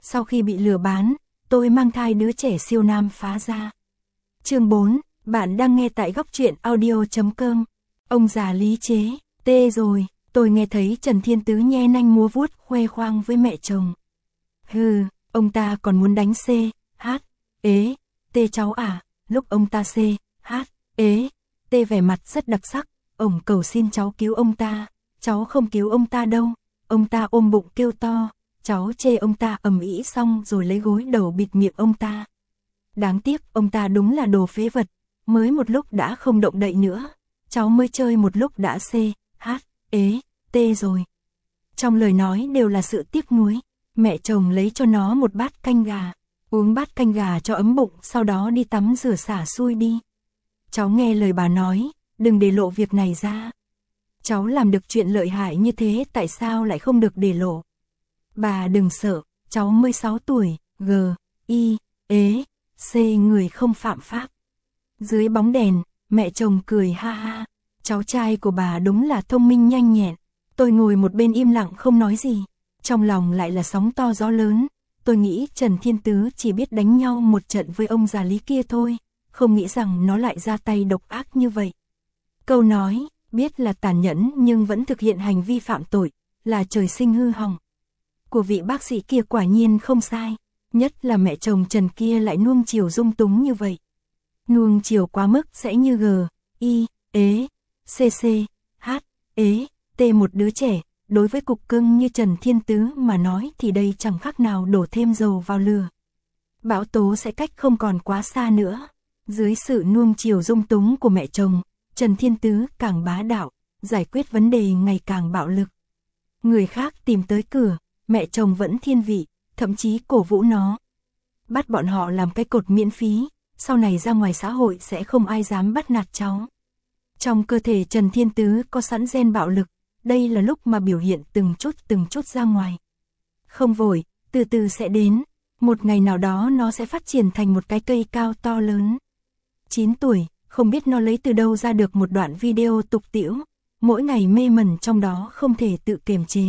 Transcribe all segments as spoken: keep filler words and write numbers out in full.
Sau khi bị lừa bán, tôi mang thai đứa trẻ siêu nam phá ra. Chương bốn, bạn đang nghe tại góc truyện audio chấm com. Ông già lý chế, tê rồi, tôi nghe thấy Trần Thiên Tứ nhe nanh múa vuốt khoe khoang với mẹ chồng. Hừ, ông ta còn muốn đánh C, H, ế, tê cháu à, lúc ông ta C, H, ế, tê vẻ mặt rất đặc sắc, ông cầu xin cháu cứu ông ta, cháu không cứu ông ta đâu, ông ta ôm bụng kêu to, cháu chê ông ta ầm ĩ xong rồi lấy gối đầu bịt miệng ông ta. Đáng tiếc ông ta đúng là đồ phế vật, mới một lúc đã không động đậy nữa, cháu mới chơi một lúc đã C, H, ế, tê rồi. Trong lời nói đều là sự tiếc nuối, mẹ chồng lấy cho nó một bát canh gà, uống bát canh gà cho ấm bụng sau đó đi tắm rửa xả xui đi. Cháu nghe lời bà nói, đừng để lộ việc này ra. Cháu làm được chuyện lợi hại như thế tại sao lại không được để lộ? Bà đừng sợ, cháu mới sáu tuổi, G, I, ế, C người không phạm pháp. Dưới bóng đèn, mẹ chồng cười ha ha, cháu trai của bà đúng là thông minh nhanh nhẹn. Tôi ngồi một bên im lặng không nói gì, trong lòng lại là sóng to gió lớn. Tôi nghĩ Trần Thiên Tứ chỉ biết đánh nhau một trận với ông già lý kia thôi, không nghĩ rằng nó lại ra tay độc ác như vậy. Câu nói, biết là tàn nhẫn nhưng vẫn thực hiện hành vi phạm tội, là trời sinh hư hỏng. Của vị bác sĩ kia quả nhiên không sai, nhất là mẹ chồng Trần kia lại nuông chiều dung túng như vậy. Nuông chiều quá mức sẽ như G, I, ế, C C, H, ế, T một đứa trẻ, đối với cục cưng như Trần Thiên Tứ mà nói thì đây chẳng khác nào đổ thêm dầu vào lửa. Bão tố sẽ cách không còn quá xa nữa. Dưới sự nuông chiều dung túng của mẹ chồng, Trần Thiên Tứ càng bá đạo, giải quyết vấn đề ngày càng bạo lực. Người khác tìm tới cửa, mẹ chồng vẫn thiên vị, thậm chí cổ vũ nó. Bắt bọn họ làm cái cột miễn phí, sau này ra ngoài xã hội sẽ không ai dám bắt nạt cháu. Trong cơ thể Trần Thiên Tứ có sẵn gen bạo lực, đây là lúc mà biểu hiện từng chút từng chút ra ngoài. Không vội, từ từ sẽ đến, một ngày nào đó nó sẽ phát triển thành một cái cây cao to lớn. chín tuổi, không biết nó lấy từ đâu ra được một đoạn video tục tĩu, mỗi ngày mê mẩn trong đó không thể tự kiềm chế.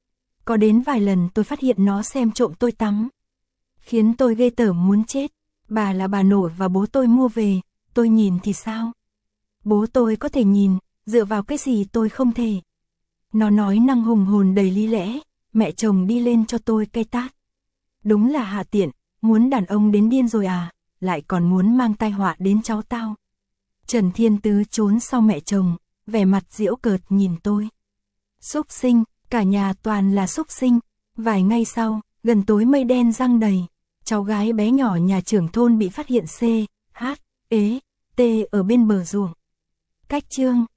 Có đến vài lần tôi phát hiện nó xem trộm tôi tắm, khiến tôi ghê tởm muốn chết. Bà là bà nội và bố tôi mua về, tôi nhìn thì sao? Bố tôi có thể nhìn, dựa vào cái gì tôi không thể? Nó nói năng hùng hồn đầy lý lẽ, mẹ chồng đi lên cho tôi cây tát. Đúng là hạ tiện, muốn đàn ông đến điên rồi à, lại còn muốn mang tai họa đến cháu tao. Trần Thiên Tứ trốn sau mẹ chồng, vẻ mặt giễu cợt nhìn tôi. Xúc sinh, cả nhà toàn là xúc sinh. Vài ngày sau, gần tối mây đen giăng đầy, cháu gái bé nhỏ nhà trưởng thôn bị phát hiện C, H, ế, T ở bên bờ ruộng. Cách chương